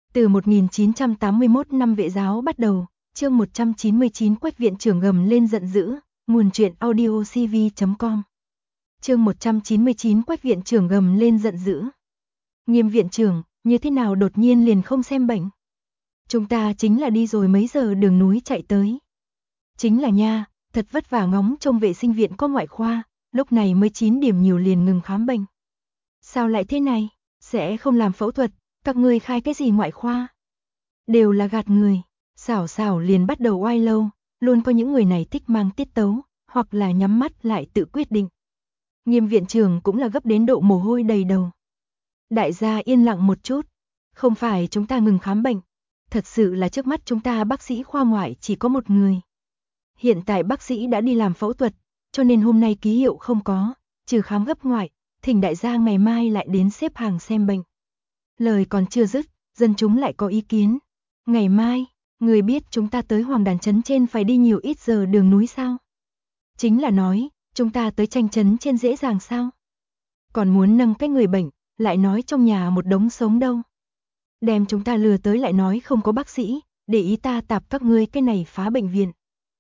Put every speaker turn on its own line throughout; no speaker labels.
Từ 1981 năm Vệ giáo bắt đầu, chương 199 Quách viện trưởng gầm lên giận dữ, nguồn truyện audiocv.com. Chương 199 Quách viện trưởng gầm lên giận dữ. Nghiêm viện trưởng, như thế nào đột nhiên liền không xem bệnh? Chúng ta chính là đi rồi mấy giờ đường núi chạy tới. Chính là nha, thật vất vả ngóng trông vệ sinh viện có ngoại khoa, lúc này mới 9 điểm nhiều liền ngừng khám bệnh. Sao lại thế này? Sẽ không làm phẫu thuật, các ngươi khai cái gì ngoại khoa? Đều là gạt người. Xảo liền bắt đầu oai lâu, luôn có những người này thích mang tiết tấu, hoặc là nhắm mắt lại tự quyết định. Nghiêm viện trưởng cũng là gấp đến độ mồ hôi đầy đầu. Đại gia yên lặng một chút, không phải chúng ta ngừng khám bệnh, thật sự là trước mắt chúng ta bác sĩ khoa ngoại chỉ có một người. Hiện tại bác sĩ đã đi làm phẫu thuật, cho nên hôm nay ký hiệu không có, trừ khám gấp ngoại, thỉnh đại gia ngày mai lại đến xếp hàng xem bệnh. Lời còn chưa dứt, dân chúng lại có ý kiến. Ngày mai, người biết chúng ta tới Hoàng Đàn Trấn trên phải đi nhiều ít giờ đường núi sao? Chính là nói, chúng ta tới Tranh Trấn trên dễ dàng sao? Còn muốn nâng cái người bệnh, lại nói trong nhà một đống sống đâu. Đem chúng ta lừa tới lại nói không có bác sĩ, để ý ta tạp các ngươi cái này phá bệnh viện.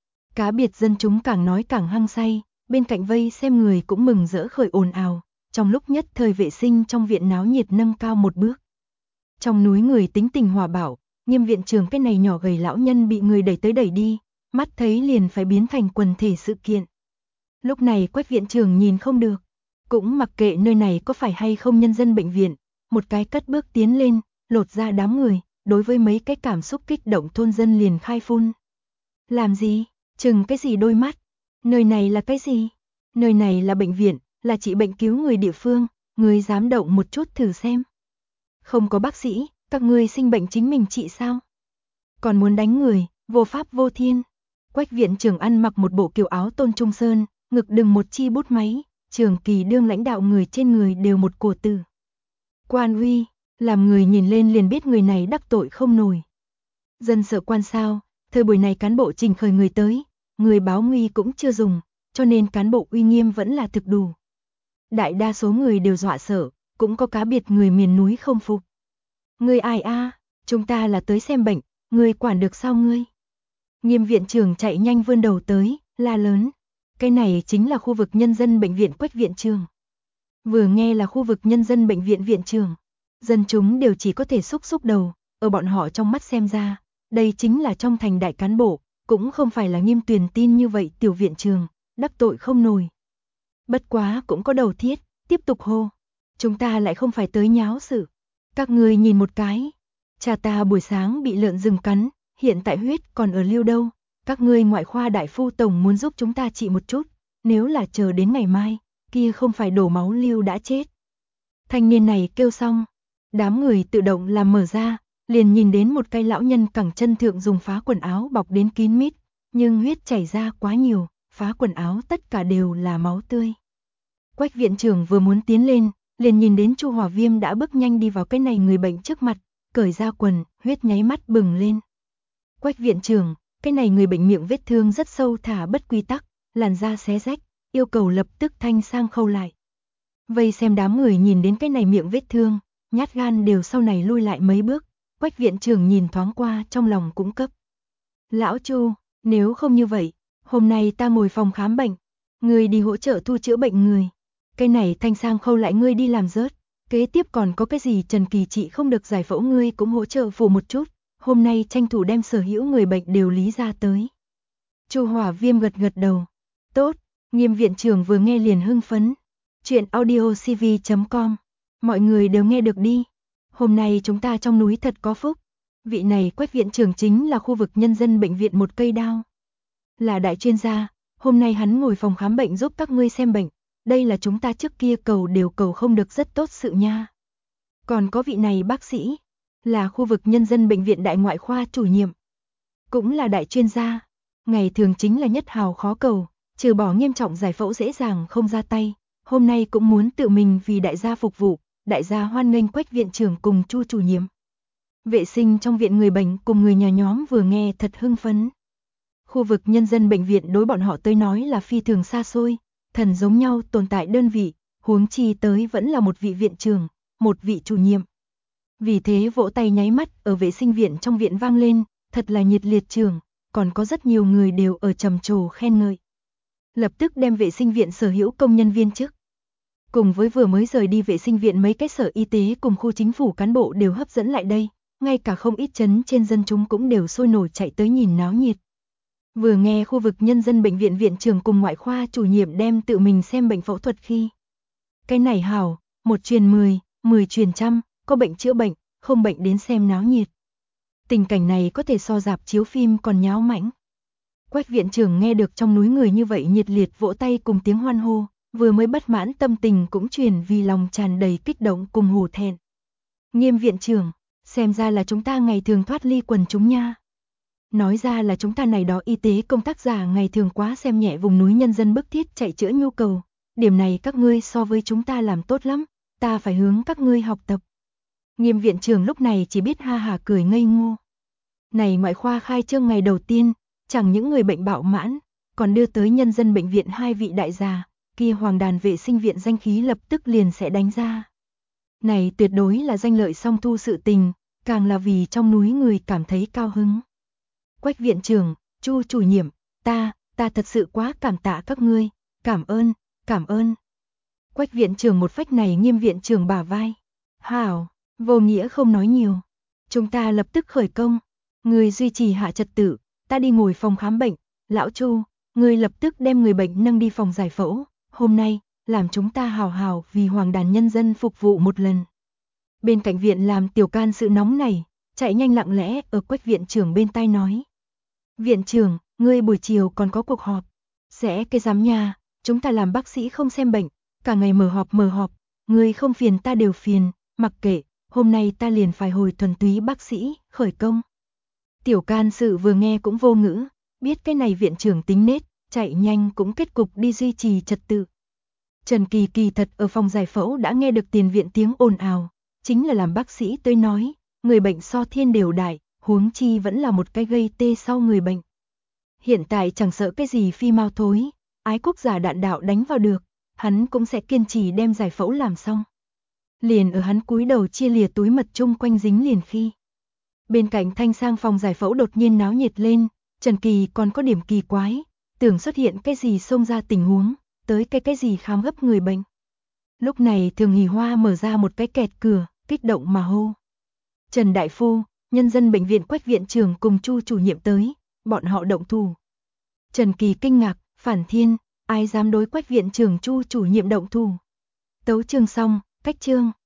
Cá biệt dân chúng càng nói càng hăng say, bên cạnh vây xem người cũng mừng rỡ khởi ồn ào, trong lúc nhất thời vệ sinh trong viện náo nhiệt nâng cao một bước. Trong núi người tính tình hòa bảo, Nghiêm viện trưởng cái này nhỏ gầy lão nhân bị người đẩy tới đẩy đi, mắt thấy liền phải biến thành quần thể sự kiện. Lúc này Quách viện trưởng nhìn không được, cũng mặc kệ nơi này có phải hay không nhân dân bệnh viện, một cái cất bước tiến lên, lột ra đám người, đối với mấy cái cảm xúc kích động thôn dân liền khai phun. Làm gì? Chừng cái gì đôi mắt? Nơi này là cái gì? Nơi này là bệnh viện, là trị bệnh cứu người địa phương, người dám động một chút thử xem. Không có bác sĩ, các ngươi sinh bệnh chính mình trị sao? Còn muốn đánh người, vô pháp vô thiên. Quách viện trưởng ăn mặc một bộ kiểu áo tôn trung sơn, ngực đừng một chi bút máy, trường kỳ đương lãnh đạo người trên người đều một cổ tử. Quan uy, làm người nhìn lên liền biết người này đắc tội không nổi. Dân sợ quan sao, thời buổi này cán bộ trình khởi người tới, người báo nguy cũng chưa dùng, cho nên cán bộ uy nghiêm vẫn là thực đủ. Đại đa số người đều dọa sợ, cũng có cá biệt người miền núi không phục. Ngươi ai a? Chúng ta là tới xem bệnh, ngươi quản được sao ngươi? Nghiêm viện trưởng chạy nhanh vươn đầu tới, la lớn. Cái này chính là khu vực nhân dân bệnh viện Quách viện trưởng. Vừa nghe là khu vực nhân dân bệnh viện viện trưởng, dân chúng đều chỉ có thể xúc đầu, ở bọn họ trong mắt xem ra, đây chính là trong thành đại cán bộ, cũng không phải là Nghiêm Tuyền tin như vậy tiểu viện trưởng, đắc tội không nổi. Bất quá cũng có đầu thiết, tiếp tục hô. Chúng ta lại không phải tới nháo sự. Các người nhìn một cái, cha ta buổi sáng bị lợn rừng cắn, hiện tại huyết còn ở lưu đâu, các ngươi ngoại khoa đại phu tổng muốn giúp chúng ta trị một chút, nếu là chờ đến ngày mai, kia không phải đổ máu lưu đã chết. Thanh niên này kêu xong, đám người tự động làm mở ra, liền nhìn đến một cái lão nhân cẳng chân thượng dùng phá quần áo bọc đến kín mít, nhưng huyết chảy ra quá nhiều, phá quần áo tất cả đều là máu tươi. Quách viện trưởng vừa muốn tiến lên, liền nhìn đến Chu Hòa Viêm đã bước nhanh đi vào cái này người bệnh trước mặt, cởi ra quần, huyết nháy mắt bừng lên. Quách viện trưởng, cái này người bệnh miệng vết thương rất sâu thả bất quy tắc, làn da xé rách, yêu cầu lập tức thanh sang khâu lại. Vây xem đám người nhìn đến cái này miệng vết thương, nhát gan đều sau này lui lại mấy bước, Quách viện trưởng nhìn thoáng qua trong lòng cũng cấp. Lão Chu, nếu không như vậy, hôm nay ta ngồi phòng khám bệnh, người đi hỗ trợ thu chữa bệnh người. Cái này thanh sang khâu lại ngươi đi làm rớt, kế tiếp còn có cái gì Trần Kỳ trị không được giải phẫu ngươi cũng hỗ trợ phụ một chút, hôm nay tranh thủ đem sở hữu người bệnh đều lý ra tới. Chu Hỏa Viêm gật đầu. Tốt, Nghiêm viện trưởng vừa nghe liền hưng phấn. Chuyện audiocv.com, mọi người đều nghe được đi. Hôm nay chúng ta trong núi thật có phúc. Vị này Quách viện trưởng chính là khu vực nhân dân bệnh viện một cây đao. Là đại chuyên gia, hôm nay hắn ngồi phòng khám bệnh giúp các ngươi xem bệnh. Đây là chúng ta trước kia cầu đều cầu không được rất tốt sự nha. Còn có vị này bác sĩ, là khu vực nhân dân bệnh viện đại ngoại khoa chủ nhiệm. Cũng là đại chuyên gia, ngày thường chính là nhất hào khó cầu, trừ bỏ nghiêm trọng giải phẫu dễ dàng không ra tay. Hôm nay cũng muốn tự mình vì đại gia phục vụ, đại gia hoan nghênh Quách viện trưởng cùng Chu chủ nhiệm. Vệ sinh trong viện người bệnh cùng người nhà nhóm vừa nghe thật hưng phấn. Khu vực nhân dân bệnh viện đối bọn họ tới nói là phi thường xa xôi, thần giống nhau tồn tại đơn vị, huống chi tới vẫn là một vị viện trưởng, một vị chủ nhiệm. Vì thế vỗ tay nháy mắt ở vệ sinh viện trong viện vang lên, thật là nhiệt liệt trường, còn có rất nhiều người đều ở trầm trồ khen ngợi. Lập tức đem vệ sinh viện sở hữu công nhân viên chức. Cùng với vừa mới rời đi vệ sinh viện mấy cái sở y tế cùng khu chính phủ cán bộ đều hấp dẫn lại đây, ngay cả không ít trấn trên dân chúng cũng đều sôi nổi chạy tới nhìn náo nhiệt. Vừa nghe khu vực nhân dân bệnh viện viện trưởng cùng ngoại khoa chủ nhiệm đem tự mình xem bệnh phẫu thuật khi. Cái này hảo, 1 truyền 10, 10 truyền trăm, có bệnh chữa bệnh, không bệnh đến xem náo nhiệt. Tình cảnh này có thể so rạp chiếu phim còn nháo mãnh. Quách viện trưởng nghe được trong núi người như vậy nhiệt liệt vỗ tay cùng tiếng hoan hô, vừa mới bất mãn tâm tình cũng truyền vì lòng tràn đầy kích động cùng hổ thẹn. Nghiêm viện trưởng, xem ra là chúng ta ngày thường thoát ly quần chúng nha. Nói ra là chúng ta này đó y tế công tác giả ngày thường quá xem nhẹ vùng núi nhân dân bức thiết chạy chữa nhu cầu, điểm này các ngươi so với chúng ta làm tốt lắm, ta phải hướng các ngươi học tập. Nghiêm viện trưởng lúc này chỉ biết ha hà cười ngây ngô. Này ngoại khoa khai trương ngày đầu tiên, chẳng những người bệnh bạo mãn, còn đưa tới nhân dân bệnh viện 2 vị đại gia, kia hoàng đàn vệ sinh viện danh khí lập tức liền sẽ đánh ra. Này tuyệt đối là danh lợi song thu sự tình, càng là vì trong núi người cảm thấy cao hứng. Quách viện trưởng, Chu chủ nhiệm, ta thật sự quá cảm tạ các ngươi, cảm ơn. Quách viện trưởng một phách này Nghiêm viện trưởng bả vai. Hảo, vô nghĩa không nói nhiều. Chúng ta lập tức khởi công. Người duy trì hạ trật tự, ta đi ngồi phòng khám bệnh. Lão Chu, người lập tức đem người bệnh nâng đi phòng giải phẫu. Hôm nay, làm chúng ta hào hào vì hoàng đàn nhân dân phục vụ một lần. Bên cạnh viện làm tiểu can sự nóng này, chạy nhanh lặng lẽ ở Quách viện trưởng bên tai nói. Viện trưởng, ngươi buổi chiều còn có cuộc họp. Sẽ cái giám nha, chúng ta làm bác sĩ không xem bệnh, cả ngày mở họp, ngươi không phiền ta đều phiền, mặc kệ, hôm nay ta liền phải hồi thuần túy bác sĩ, khởi công. Tiểu can sự vừa nghe cũng vô ngữ, biết cái này viện trưởng tính nết, chạy nhanh cũng kết cục đi duy trì trật tự. Trần Kỳ kỳ thật ở phòng giải phẫu đã nghe được tiền viện tiếng ồn ào, chính là làm bác sĩ tới nói, người bệnh so thiên đều đại, huống chi vẫn là một cái gây tê sau người bệnh. Hiện tại chẳng sợ cái gì phi mau thối, ái quốc giả đạn đạo đánh vào được, hắn cũng sẽ kiên trì đem giải phẫu làm xong. Liền ở hắn cúi đầu chia lìa túi mật chung quanh dính liền khi. Bên cạnh thanh sang phòng giải phẫu đột nhiên náo nhiệt lên, Trần Kỳ còn có điểm kỳ quái, tưởng xuất hiện cái gì xông ra tình huống, tới cái gì khám gấp người bệnh. Lúc này Thường Hỷ Hoa mở ra một cái kẹt cửa, kích động mà hô. Trần Đại Phu, nhân dân bệnh viện Quách viện trưởng cùng Chu chủ nhiệm tới, bọn họ động thủ. Trần Kỳ kinh ngạc, phản thiên, ai dám đối Quách viện trưởng Chu chủ nhiệm động thủ. Tấu chương xong, cách chương.